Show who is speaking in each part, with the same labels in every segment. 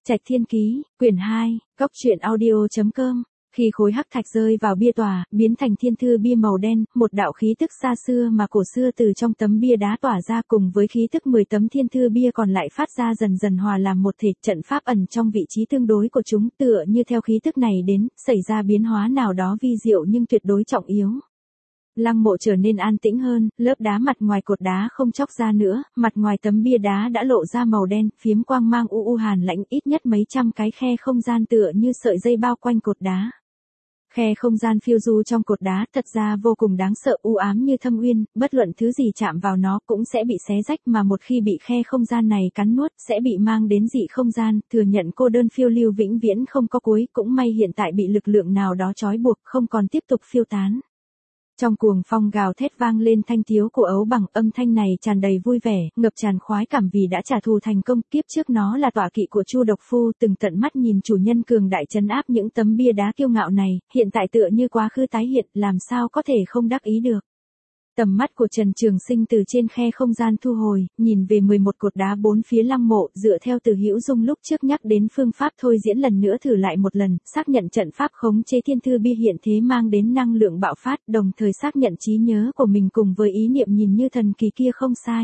Speaker 1: Trạch Thiên Ký, quyển 2, Góc truyện audio.com. Khi khối hắc thạch rơi vào bia tòa, biến thành thiên thư bia màu đen, một đạo khí tức xa xưa mà cổ xưa từ trong tấm bia đá tỏa ra cùng với khí tức 10 tấm thiên thư bia còn lại phát ra dần dần hòa làm một thể, trận pháp ẩn trong vị trí tương đối của chúng, tựa như theo khí tức này đến, xảy ra biến hóa nào đó vi diệu nhưng tuyệt đối trọng yếu. Lăng mộ trở nên an tĩnh hơn, lớp đá mặt ngoài cột đá không chóc ra nữa, mặt ngoài tấm bia đá đã lộ ra màu đen, phiếm quang mang u hàn lãnh, ít nhất mấy trăm cái khe không gian tựa như sợi dây bao quanh cột đá. Khe không gian phiêu du trong cột đá thật ra vô cùng đáng sợ, u ám như thâm uyên, bất luận thứ gì chạm vào nó cũng sẽ bị xé rách, mà một khi bị khe không gian này cắn nuốt sẽ bị mang đến dị không gian, thừa nhận cô đơn phiêu lưu vĩnh viễn không có cuối, cũng may hiện tại bị lực lượng nào đó trói buộc, không còn tiếp tục phiêu tán. Trong cuồng phong gào thét vang lên thanh tiếu của ấu bằng, âm thanh này tràn đầy vui vẻ, ngập tràn khoái cảm vì đã trả thù thành công, kiếp trước nó là tọa kỵ của Chu Độc Phu, từng tận mắt nhìn chủ nhân cường đại trấn áp những tấm bia đá kiêu ngạo này, hiện tại tựa như quá khứ tái hiện, làm sao có thể không đắc ý được. Tầm mắt của Trần Trường Sinh từ trên khe không gian thu hồi, nhìn về 11 cột đá bốn phía lăng mộ, dựa theo Từ Hữu Dung lúc trước nhắc đến phương pháp thôi diễn lần nữa thử lại một lần, xác nhận trận pháp khống chế thiên thư bia hiện thế mang đến năng lượng bạo phát, đồng thời xác nhận trí nhớ của mình cùng với ý niệm nhìn như thần kỳ kia không sai.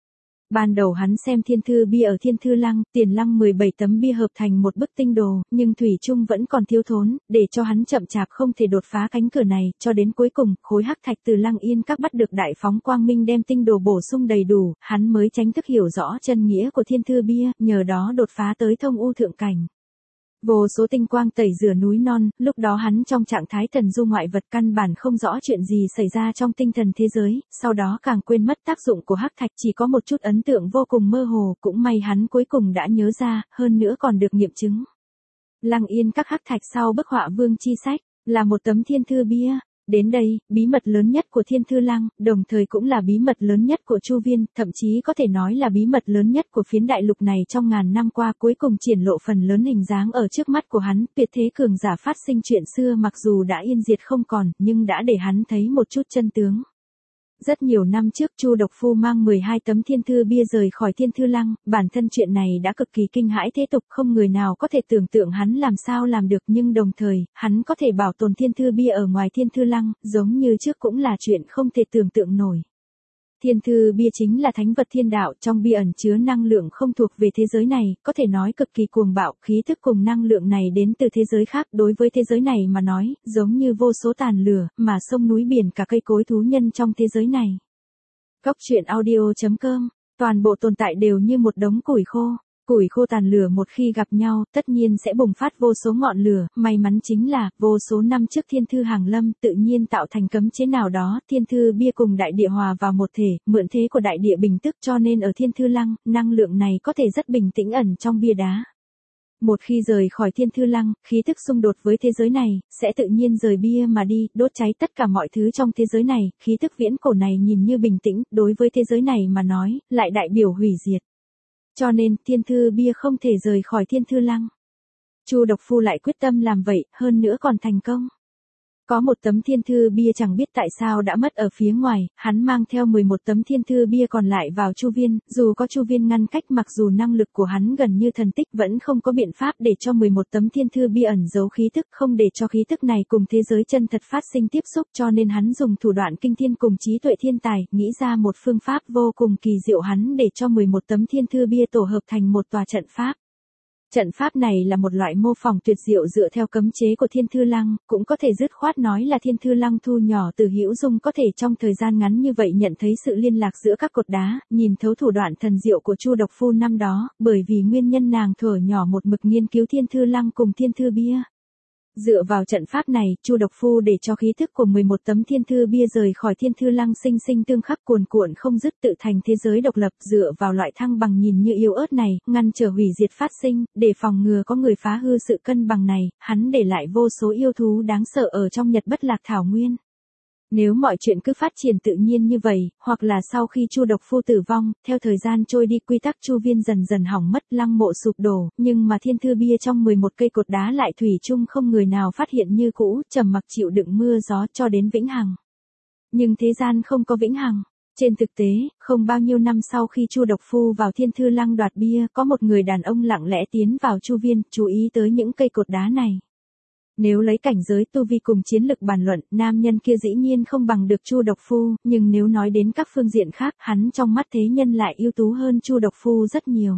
Speaker 1: Ban đầu hắn xem thiên thư bia ở thiên thư lăng, tiền lăng 17 tấm bia hợp thành một bức tinh đồ, nhưng thủy chung vẫn còn thiếu thốn, để cho hắn chậm chạp không thể đột phá cánh cửa này, cho đến cuối cùng, khối hắc thạch từ Lăng Yên các bắt được đại phóng quang minh đem tinh đồ bổ sung đầy đủ, hắn mới chính thức hiểu rõ chân nghĩa của thiên thư bia, nhờ đó đột phá tới thông u thượng cảnh. Vô số tinh quang tẩy rửa núi non, lúc đó hắn trong trạng thái thần du ngoại vật căn bản không rõ chuyện gì xảy ra trong tinh thần thế giới, sau đó càng quên mất tác dụng của hắc thạch, chỉ có một chút ấn tượng vô cùng mơ hồ, cũng may hắn cuối cùng đã nhớ ra, hơn nữa còn được nghiệm chứng. Lăng Yên các hắc thạch sau bức họa vương chi sách, là một tấm thiên thư bia. Đến đây, bí mật lớn nhất của thiên thư lăng, đồng thời cũng là bí mật lớn nhất của Chu Viên, thậm chí có thể nói là bí mật lớn nhất của phiến đại lục này trong ngàn năm qua, cuối cùng triển lộ phần lớn hình dáng ở trước mắt của hắn, tuyệt thế cường giả phát sinh chuyện xưa mặc dù đã yên diệt không còn, nhưng đã để hắn thấy một chút chân tướng. Rất nhiều năm trước Chu Độc Phu mang 12 tấm thiên thư bia rời khỏi thiên thư lăng, bản thân chuyện này đã cực kỳ kinh hãi thế tục, không người nào có thể tưởng tượng hắn làm sao làm được, nhưng đồng thời, hắn có thể bảo tồn thiên thư bia ở ngoài thiên thư lăng, giống như trước cũng là chuyện không thể tưởng tượng nổi. Thiên thư bia chính là thánh vật thiên đạo, trong bia ẩn chứa năng lượng không thuộc về thế giới này, có thể nói cực kỳ cuồng bạo, khí thức cùng năng lượng này đến từ thế giới khác, đối với thế giới này mà nói, giống như vô số tàn lửa, mà sông núi biển cả cây cối thú nhân trong thế giới này. Góc truyện audio.com, toàn bộ tồn tại đều như một đống củi khô. Củi khô tàn lửa một khi gặp nhau, tất nhiên sẽ bùng phát vô số ngọn lửa, may mắn chính là, vô số năm trước thiên thư hàng lâm, tự nhiên tạo thành cấm chế nào đó, thiên thư bia cùng đại địa hòa vào một thể, mượn thế của đại địa bình tức, cho nên ở thiên thư lăng, năng lượng này có thể rất bình tĩnh ẩn trong bia đá. Một khi rời khỏi thiên thư lăng, khí thức xung đột với thế giới này, sẽ tự nhiên rời bia mà đi, đốt cháy tất cả mọi thứ trong thế giới này, khí thức viễn cổ này nhìn như bình tĩnh, đối với thế giới này mà nói, lại đại biểu hủy diệt. Cho nên, thiên thư bia không thể rời khỏi thiên thư lăng. Chu Độc Phu lại quyết tâm làm vậy, hơn nữa còn thành công. Có một tấm thiên thư bia chẳng biết tại sao đã mất ở phía ngoài, hắn mang theo 11 tấm thiên thư bia còn lại vào Chu Viên, dù có Chu Viên ngăn cách, mặc dù năng lực của hắn gần như thần tích, vẫn không có biện pháp để cho 11 tấm thiên thư bia ẩn giấu khí thức, không để cho khí thức này cùng thế giới chân thật phát sinh tiếp xúc, cho nên hắn dùng thủ đoạn kinh thiên cùng trí tuệ thiên tài, nghĩ ra một phương pháp vô cùng kỳ diệu, hắn để cho 11 tấm thiên thư bia tổ hợp thành một tòa trận pháp. Trận pháp này là một loại mô phỏng tuyệt diệu dựa theo cấm chế của thiên thư lăng, cũng có thể dứt khoát nói là thiên thư lăng thu nhỏ. Từ Hữu Dung có thể trong thời gian ngắn như vậy nhận thấy sự liên lạc giữa các cột đá, nhìn thấu thủ đoạn thần diệu của Chu Độc Phu năm đó, bởi vì nguyên nhân nàng thuở nhỏ một mực nghiên cứu thiên thư lăng cùng thiên thư bia. Dựa vào trận pháp này, Chu Độc Phu để cho khí thức của 11 tấm thiên thư bia rời khỏi thiên thư lăng sinh sinh tương khắc cuồn cuộn không dứt tự thành thế giới độc lập, dựa vào loại thăng bằng nhìn như yếu ớt này, ngăn trở hủy diệt phát sinh, để phòng ngừa có người phá hư sự cân bằng này, hắn để lại vô số yêu thú đáng sợ ở trong Nhật Bất Lạc Thảo Nguyên. Nếu mọi chuyện cứ phát triển tự nhiên như vậy, hoặc là sau khi Chu Độc Phu tử vong, theo thời gian trôi đi quy tắc Chu Viên dần dần hỏng mất, lăng mộ sụp đổ, nhưng mà thiên thư bia trong 11 cây cột đá lại thủy chung không người nào phát hiện như cũ, trầm mặc chịu đựng mưa gió cho đến vĩnh hằng. Nhưng thế gian không có vĩnh hằng. Trên thực tế, không bao nhiêu năm sau khi Chu Độc Phu vào Thiên Thư Lăng đoạt bia, có một người đàn ông lặng lẽ tiến vào Chu viên, chú ý tới những cây cột đá này. Nếu lấy cảnh giới tu vi cùng chiến lực bàn luận, nam nhân kia dĩ nhiên không bằng được Chu Độc Phu, nhưng nếu nói đến các phương diện khác, hắn trong mắt thế nhân lại ưu tú hơn Chu Độc Phu rất nhiều.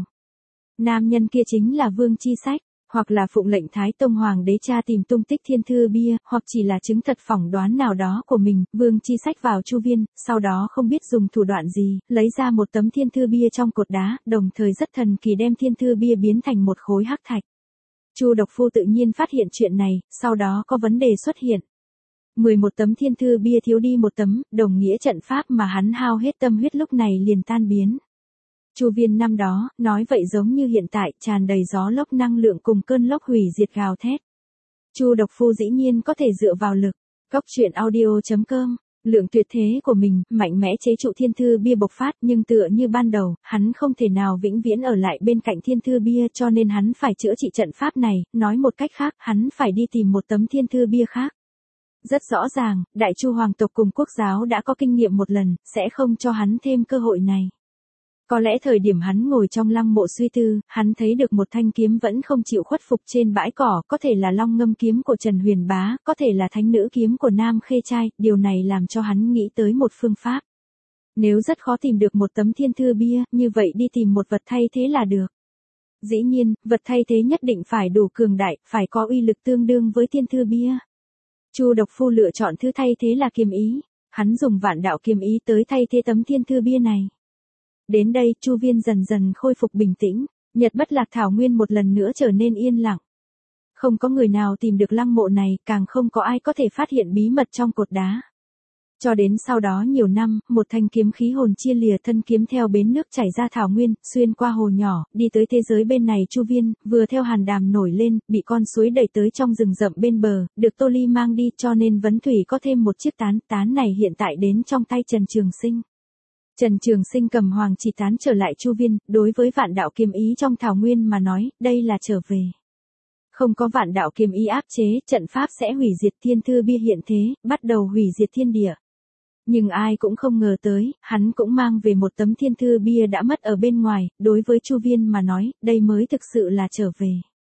Speaker 1: Nam nhân kia chính là Vương Chi Sách, hoặc là phụng lệnh Thái Tông Hoàng đế tra tìm tung tích Thiên Thư bia, hoặc chỉ là chứng thật phỏng đoán nào đó của mình. Vương Chi Sách vào Chu viên, sau đó không biết dùng thủ đoạn gì, lấy ra một tấm Thiên Thư bia trong cột đá, đồng thời rất thần kỳ đem Thiên Thư bia biến thành một khối hắc thạch. Chu Độc Phu tự nhiên phát hiện chuyện này, sau đó có vấn đề xuất hiện. 11 tấm Thiên Thư bia thiếu đi một tấm, đồng nghĩa trận pháp mà hắn hao hết tâm huyết lúc này liền tan biến. Chu viên năm đó, nói vậy giống như hiện tại, tràn đầy gió lốc năng lượng cùng cơn lốc hủy diệt gào thét. Chu Độc Phu dĩ nhiên có thể dựa vào lực. Cốc truyện audio.com, lượng tuyệt thế của mình, mạnh mẽ chế trụ Thiên Thư bia bộc phát, nhưng tựa như ban đầu, hắn không thể nào vĩnh viễn ở lại bên cạnh Thiên Thư bia, cho nên hắn phải chữa trị trận pháp này, nói một cách khác, hắn phải đi tìm một tấm Thiên Thư bia khác. Rất rõ ràng, Đại Chu hoàng tộc cùng quốc giáo đã có kinh nghiệm một lần, sẽ không cho hắn thêm cơ hội này. Có lẽ thời điểm hắn ngồi trong lăng mộ suy tư, hắn thấy được một thanh kiếm vẫn không chịu khuất phục trên bãi cỏ, có thể là Long Ngâm kiếm của Trần Huyền Bá, có thể là Thánh Nữ kiếm của Nam Khê Trai, điều này làm cho hắn nghĩ tới một phương pháp. Nếu rất khó tìm được một tấm Thiên Thư bia, như vậy đi tìm một vật thay thế là được. Dĩ nhiên, vật thay thế nhất định phải đủ cường đại, phải có uy lực tương đương với Thiên Thư bia. Chu Độc Phu lựa chọn thứ thay thế là kiếm ý, hắn dùng vạn đạo kiếm ý tới thay thế tấm Thiên Thư bia này. Đến đây, Chu viên dần dần khôi phục bình tĩnh, Nhật Bất Lạc Thảo Nguyên một lần nữa trở nên yên lặng. Không có người nào tìm được lăng mộ này, càng không có ai có thể phát hiện bí mật trong cột đá. Cho đến sau đó nhiều năm, một thanh kiếm khí hồn chia lìa thân kiếm theo bến nước chảy ra thảo nguyên, xuyên qua hồ nhỏ, đi tới thế giới bên này Chu viên, vừa theo hàn đàm nổi lên, bị con suối đẩy tới trong rừng rậm bên bờ, được Tô Ly mang đi, cho nên Vấn Thủy có thêm một chiếc tán này hiện tại đến trong tay Trần Trường Sinh. Trần Trường Sinh cầm hoàng chỉ tán trở lại Chu viên, đối với vạn đạo kiếm ý trong thảo nguyên mà nói, đây là trở về. Không có vạn đạo kiếm ý áp chế, trận pháp sẽ hủy diệt Thiên Thư bia hiện thế, bắt đầu hủy diệt thiên địa. Nhưng ai cũng không ngờ tới, hắn cũng mang về một tấm Thiên Thư bia đã mất ở bên ngoài, đối với Chu viên mà nói, đây mới thực sự là trở về.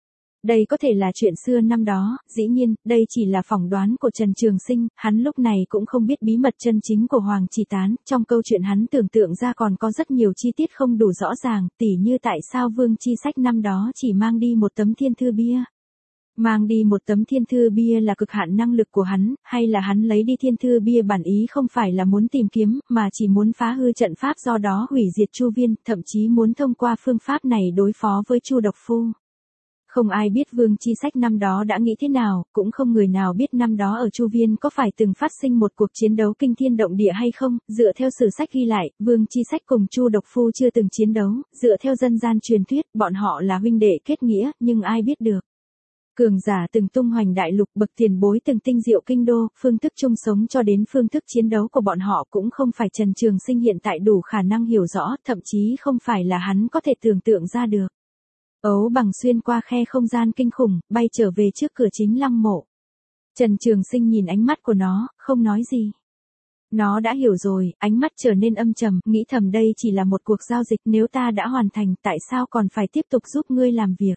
Speaker 1: Đây có thể là chuyện xưa năm đó, dĩ nhiên, đây chỉ là phỏng đoán của Trần Trường Sinh, hắn lúc này cũng không biết bí mật chân chính của Hoàng Chỉ Tán, trong câu chuyện hắn tưởng tượng ra còn có rất nhiều chi tiết không đủ rõ ràng, tỉ như tại sao Vương Chi Sách năm đó chỉ mang đi một tấm Thiên Thư bia. Mang đi một tấm Thiên Thư bia là cực hạn năng lực của hắn, hay là hắn lấy đi Thiên Thư bia bản ý không phải là muốn tìm kiếm, mà chỉ muốn phá hư trận pháp do đó hủy diệt Chu viên, thậm chí muốn thông qua phương pháp này đối phó với Chu Độc Phu. Không ai biết Vương Chi Sách năm đó đã nghĩ thế nào, cũng không người nào biết năm đó ở Chu viên có phải từng phát sinh một cuộc chiến đấu kinh thiên động địa hay không, dựa theo sử sách ghi lại, Vương Chi Sách cùng Chu Độc Phu chưa từng chiến đấu, dựa theo dân gian truyền thuyết, bọn họ là huynh đệ kết nghĩa, nhưng ai biết được. Cường giả từng tung hoành đại lục, bậc tiền bối từng tinh diệu kinh đô, phương thức chung sống cho đến phương thức chiến đấu của bọn họ cũng không phải Trần Trường Sinh hiện tại đủ khả năng hiểu rõ, thậm chí không phải là hắn có thể tưởng tượng ra được. Ấu Bằng xuyên qua khe không gian kinh khủng, bay trở về trước cửa chính lăng mộ. Trần Trường Sinh nhìn ánh mắt của nó, không nói gì. Nó đã hiểu rồi, ánh mắt trở nên âm trầm, nghĩ thầm đây chỉ là một cuộc giao dịch, nếu ta đã hoàn thành, tại sao còn phải tiếp tục giúp ngươi làm việc?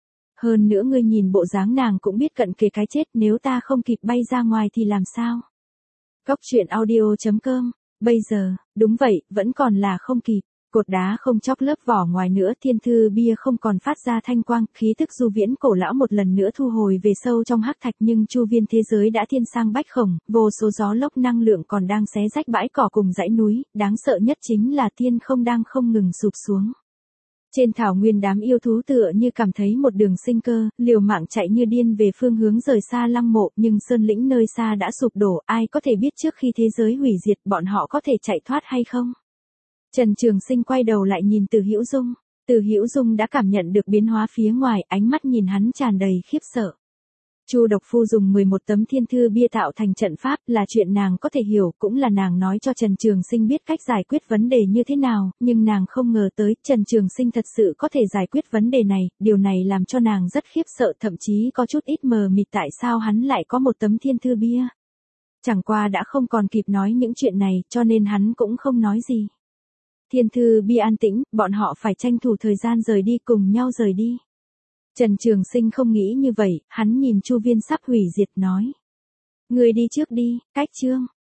Speaker 1: Hơn nữa ngươi nhìn bộ dáng nàng cũng biết cận kề cái chết, nếu ta không kịp bay ra ngoài thì làm sao? Cốc truyện audio.com, bây giờ, đúng vậy, vẫn còn là không kịp. Cột đá không chóc lớp vỏ ngoài nữa, Thiên Thư bia không còn phát ra thanh quang, khí tức du viễn cổ lão một lần nữa thu hồi về sâu trong hắc thạch, nhưng chu viên thế giới đã thiên sang bách khổng, vô số gió lốc năng lượng còn đang xé rách bãi cỏ cùng dãy núi, đáng sợ nhất chính là thiên không đang không ngừng sụp xuống. Trên thảo nguyên đám yêu thú tựa như cảm thấy một đường sinh cơ, liều mạng chạy như điên về phương hướng rời xa lăng mộ, nhưng sơn lĩnh nơi xa đã sụp đổ, ai có thể biết trước khi thế giới hủy diệt bọn họ có thể chạy thoát hay không? Trần Trường Sinh quay đầu lại nhìn Từ Hữu Dung. Từ Hữu Dung đã cảm nhận được biến hóa phía ngoài, ánh mắt nhìn hắn tràn đầy khiếp sợ. Chu Độc Phu dùng 11 tấm Thiên Thư bia tạo thành trận pháp, là chuyện nàng có thể hiểu, cũng là nàng nói cho Trần Trường Sinh biết cách giải quyết vấn đề như thế nào, nhưng nàng không ngờ tới Trần Trường Sinh thật sự có thể giải quyết vấn đề này, điều này làm cho nàng rất khiếp sợ, thậm chí có chút ít mờ mịt tại sao hắn lại có một tấm Thiên Thư bia. Chẳng qua đã không còn kịp nói những chuyện này, cho nên hắn cũng không nói gì. Thiên Thư Bia an tĩnh, bọn họ phải tranh thủ thời gian rời đi, cùng nhau rời đi. Trần Trường Sinh không nghĩ như vậy, hắn nhìn Chu Viên sắp hủy diệt nói. Người đi trước đi, Cách Trương.